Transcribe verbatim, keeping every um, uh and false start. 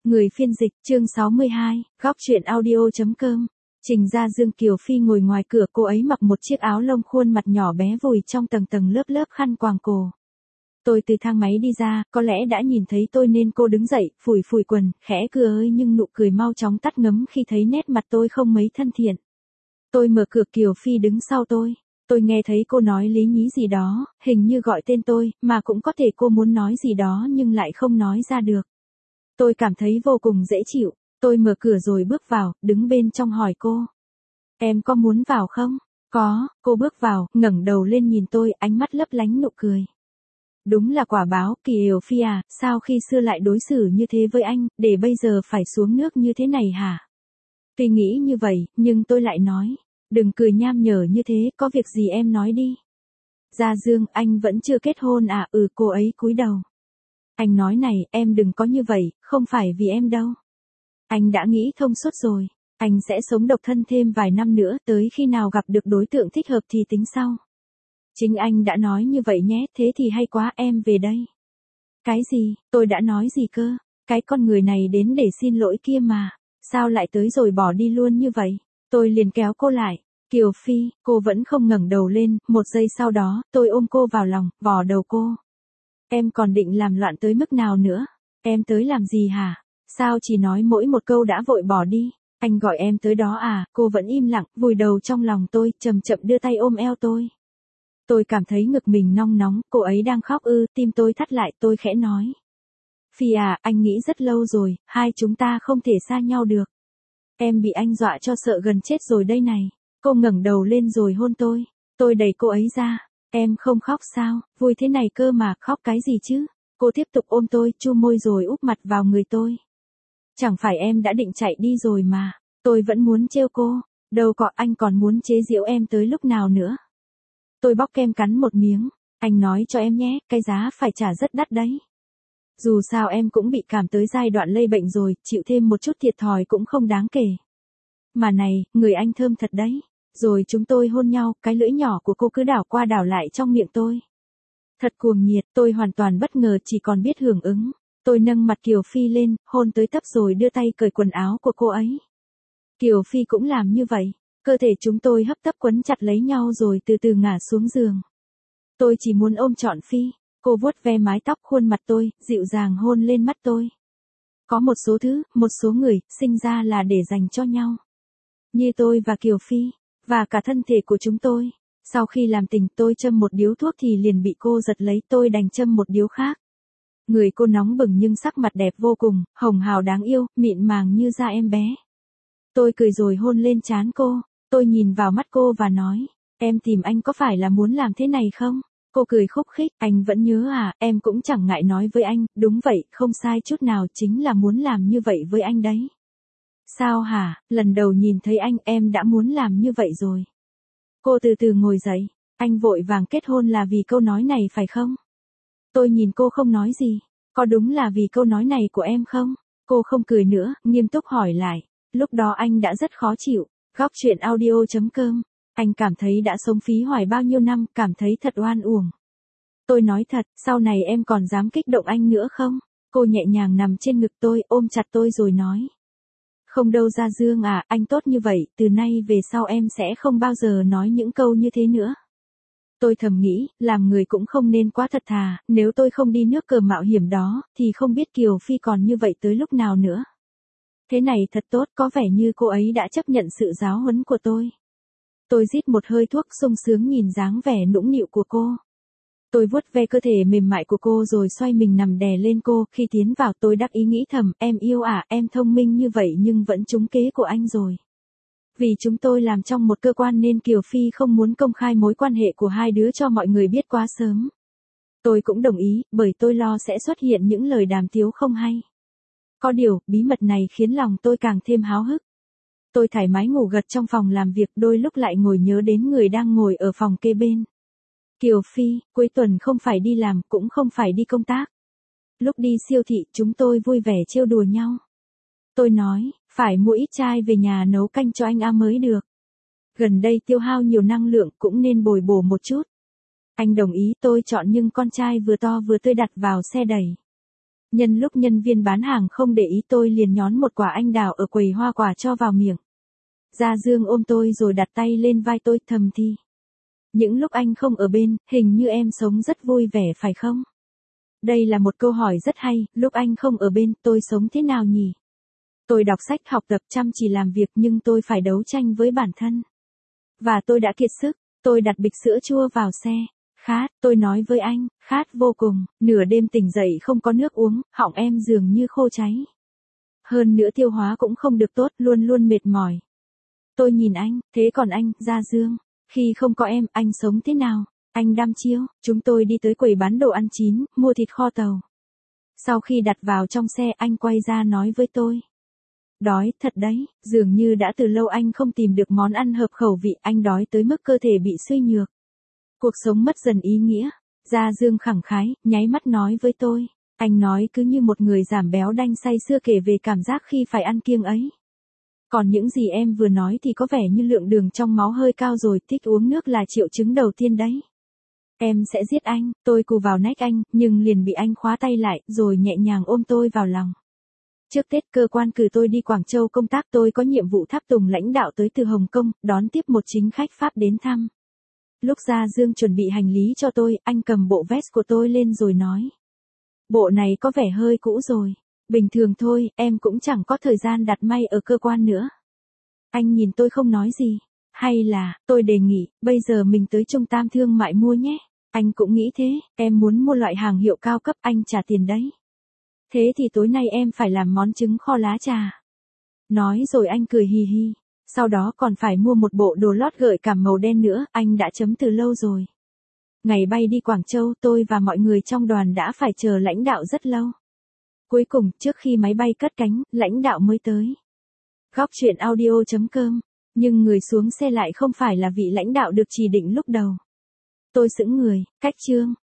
Người phiên dịch, chương sáu mươi hai, góc truyện audio.com. Trình Gia Dương Kiều Phi ngồi ngoài cửa, cô ấy mặc một chiếc áo lông, khuôn mặt nhỏ bé vùi trong tầng tầng lớp lớp khăn quàng cổ. Tôi từ thang máy đi ra, có lẽ đã nhìn thấy tôi nên cô đứng dậy, phủi phủi quần, khẽ cười ơi nhưng nụ cười mau chóng tắt ngấm khi thấy nét mặt tôi không mấy thân thiện. Tôi mở cửa, Kiều Phi đứng sau tôi. Tôi nghe thấy cô nói lý nhí gì đó, hình như gọi tên tôi, mà cũng có thể cô muốn nói gì đó nhưng lại không nói ra được. Tôi cảm thấy vô cùng dễ chịu, tôi mở cửa rồi bước vào, đứng bên trong hỏi cô. Em có muốn vào không? Có, cô bước vào, ngẩng đầu lên nhìn tôi, ánh mắt lấp lánh nụ cười. Đúng là quả báo, Kiều Phi à, sao khi xưa lại đối xử như thế với anh, để bây giờ phải xuống nước như thế này hả? Tuy nghĩ như vậy, nhưng tôi lại nói, đừng cười nham nhở như thế, có việc gì em nói đi. Gia Dương, anh vẫn chưa kết hôn à? Ừ, cô ấy cúi đầu. Anh nói này, em đừng có như vậy, không phải vì em đâu. Anh đã nghĩ thông suốt rồi, anh sẽ sống độc thân thêm vài năm nữa, tới khi nào gặp được đối tượng thích hợp thì tính sau. Chính anh đã nói như vậy nhé, thế thì hay quá, em về đây. Cái gì, tôi đã nói gì cơ? Cái con người này đến để xin lỗi kia mà, sao lại tới rồi bỏ đi luôn như vậy? Tôi liền kéo cô lại. Kiều Phi, cô vẫn không ngẩng đầu lên, một giây sau đó, tôi ôm cô vào lòng, vò đầu cô. Em còn định làm loạn tới mức nào nữa? Em tới làm gì hả? Sao chỉ nói mỗi một câu đã vội bỏ đi? Anh gọi em tới đó à? Cô vẫn im lặng, vùi đầu trong lòng tôi, chậm chậm đưa tay ôm eo tôi. Tôi cảm thấy ngực mình nong nóng, cô ấy đang khóc ư, tim tôi thắt lại, tôi khẽ nói. Phi à, anh nghĩ rất lâu rồi, hai chúng ta không thể xa nhau được. Em bị anh dọa cho sợ gần chết rồi đây này. Cô ngẩng đầu lên rồi hôn tôi. Tôi đẩy cô ấy ra. Em không khóc sao, vui thế này cơ mà, khóc cái gì chứ? Cô tiếp tục ôm tôi, chu môi rồi úp mặt vào người tôi. Chẳng phải em đã định chạy đi rồi mà, tôi vẫn muốn trêu cô, đâu có, anh còn muốn chế giễu em tới lúc nào nữa. Tôi bóc kem cắn một miếng, anh nói cho em nhé, cái giá phải trả rất đắt đấy. Dù sao em cũng bị cảm tới giai đoạn lây bệnh rồi, chịu thêm một chút thiệt thòi cũng không đáng kể. Mà này, người anh thơm thật đấy. Rồi chúng tôi hôn nhau, cái lưỡi nhỏ của cô cứ đảo qua đảo lại trong miệng tôi. Thật cuồng nhiệt, tôi hoàn toàn bất ngờ, chỉ còn biết hưởng ứng. Tôi nâng mặt Kiều Phi lên, hôn tới tấp rồi đưa tay cởi quần áo của cô ấy. Kiều Phi cũng làm như vậy, cơ thể chúng tôi hấp tấp quấn chặt lấy nhau rồi từ từ ngả xuống giường. Tôi chỉ muốn ôm trọn Phi, cô vuốt ve mái tóc khuôn mặt tôi, dịu dàng hôn lên mắt tôi. Có một số thứ, một số người, sinh ra là để dành cho nhau. Như tôi và Kiều Phi. Và cả thân thể của chúng tôi. Sau khi làm tình tôi châm một điếu thuốc thì liền bị cô giật lấy, tôi đành châm một điếu khác. Người cô nóng bừng nhưng sắc mặt đẹp vô cùng, hồng hào đáng yêu, mịn màng như da em bé. Tôi cười rồi hôn lên trán cô, tôi nhìn vào mắt cô và nói, em tìm anh có phải là muốn làm thế này không? Cô cười khúc khích, anh vẫn nhớ à, em cũng chẳng ngại nói với anh, đúng vậy, không sai chút nào, chính là muốn làm như vậy với anh đấy. Sao hả, lần đầu nhìn thấy anh em đã muốn làm như vậy rồi. Cô từ từ ngồi dậy, anh vội vàng kết hôn là vì câu nói này phải không? Tôi nhìn cô không nói gì, có đúng là vì câu nói này của em không? Cô không cười nữa, nghiêm túc hỏi lại, lúc đó anh đã rất khó chịu, góc truyện audio.com, anh cảm thấy đã sống phí hoài bao nhiêu năm, cảm thấy thật oan uổng. Tôi nói thật, sau này em còn dám kích động anh nữa không? Cô nhẹ nhàng nằm trên ngực tôi, ôm chặt tôi rồi nói. Không đâu Gia Dương à, anh tốt như vậy, từ nay về sau em sẽ không bao giờ nói những câu như thế nữa. Tôi thầm nghĩ, làm người cũng không nên quá thật thà, nếu tôi không đi nước cờ mạo hiểm đó, thì không biết Kiều Phi còn như vậy tới lúc nào nữa. Thế này thật tốt, có vẻ như cô ấy đã chấp nhận sự giáo huấn của tôi. Tôi rít một hơi thuốc sung sướng nhìn dáng vẻ nũng nịu của cô. Tôi vuốt ve cơ thể mềm mại của cô rồi xoay mình nằm đè lên cô, khi tiến vào tôi đắc ý nghĩ thầm, em yêu à, em thông minh như vậy nhưng vẫn trúng kế của anh rồi. Vì chúng tôi làm trong một cơ quan nên Kiều Phi không muốn công khai mối quan hệ của hai đứa cho mọi người biết quá sớm. Tôi cũng đồng ý, bởi tôi lo sẽ xuất hiện những lời đàm tiếu không hay. Có điều, bí mật này khiến lòng tôi càng thêm háo hức. Tôi thoải mái ngủ gật trong phòng làm việc, đôi lúc lại ngồi nhớ đến người đang ngồi ở phòng kế bên. Kiều Phi, cuối tuần không phải đi làm, cũng không phải đi công tác. Lúc đi siêu thị, chúng tôi vui vẻ trêu đùa nhau. Tôi nói, phải mua ít chai về nhà nấu canh cho anh A mới được. Gần đây tiêu hao nhiều năng lượng, cũng nên bồi bổ một chút. Anh đồng ý, tôi chọn nhưng con trai vừa to vừa tươi đặt vào xe đẩy. Nhân lúc nhân viên bán hàng không để ý tôi liền nhón một quả anh đào ở quầy hoa quả cho vào miệng. Gia Dương ôm tôi rồi đặt tay lên vai tôi thầm thì. Những lúc anh không ở bên, hình như em sống rất vui vẻ phải không? Đây là một câu hỏi rất hay, lúc anh không ở bên, tôi sống thế nào nhỉ? Tôi đọc sách học tập chăm chỉ làm việc nhưng tôi phải đấu tranh với bản thân. Và tôi đã kiệt sức, tôi đặt bịch sữa chua vào xe. Khát, tôi nói với anh, khát vô cùng, nửa đêm tỉnh dậy không có nước uống, họng em dường như khô cháy. Hơn nữa tiêu hóa cũng không được tốt, luôn luôn mệt mỏi. Tôi nhìn anh, thế còn anh, Gia Dương, khi không có em, anh sống thế nào? Anh đăm chiêu, chúng tôi đi tới quầy bán đồ ăn chín, mua thịt kho tàu. Sau khi đặt vào trong xe anh quay ra nói với tôi. Đói, thật đấy, dường như đã từ lâu anh không tìm được món ăn hợp khẩu vị, anh đói tới mức cơ thể bị suy nhược. Cuộc sống mất dần ý nghĩa. Gia Dương khẳng khái, nháy mắt nói với tôi. Anh nói cứ như một người giảm béo đanh say sưa kể về cảm giác khi phải ăn kiêng ấy. Còn những gì em vừa nói thì có vẻ như lượng đường trong máu hơi cao rồi, thích uống nước là triệu chứng đầu tiên đấy. Em sẽ giết anh, tôi cù vào nách anh, nhưng liền bị anh khóa tay lại, rồi nhẹ nhàng ôm tôi vào lòng. Trước Tết cơ quan cử tôi đi Quảng Châu công tác, tôi có nhiệm vụ tháp tùng lãnh đạo tới từ Hồng Kông, đón tiếp một chính khách Pháp đến thăm. Lúc Gia Dương chuẩn bị hành lý cho tôi, anh cầm bộ vest của tôi lên rồi nói. Bộ này có vẻ hơi cũ rồi. Bình thường thôi, em cũng chẳng có thời gian đặt may ở cơ quan nữa. Anh nhìn tôi không nói gì. Hay là, tôi đề nghị, bây giờ mình tới trung tâm thương mại mua nhé. Anh cũng nghĩ thế, em muốn mua loại hàng hiệu cao cấp, anh trả tiền đấy. Thế thì tối nay em phải làm món trứng kho lá trà. Nói rồi anh cười hì hì. Sau đó còn phải mua một bộ đồ lót gợi cảm màu đen nữa, anh đã chấm từ lâu rồi. Ngày bay đi Quảng Châu, tôi và mọi người trong đoàn đã phải chờ lãnh đạo rất lâu. Cuối cùng, trước khi máy bay cất cánh, lãnh đạo mới tới. Góc truyện audio chấm com. Nhưng người xuống xe lại không phải là vị lãnh đạo được chỉ định lúc đầu. Tôi sững người, cách chương.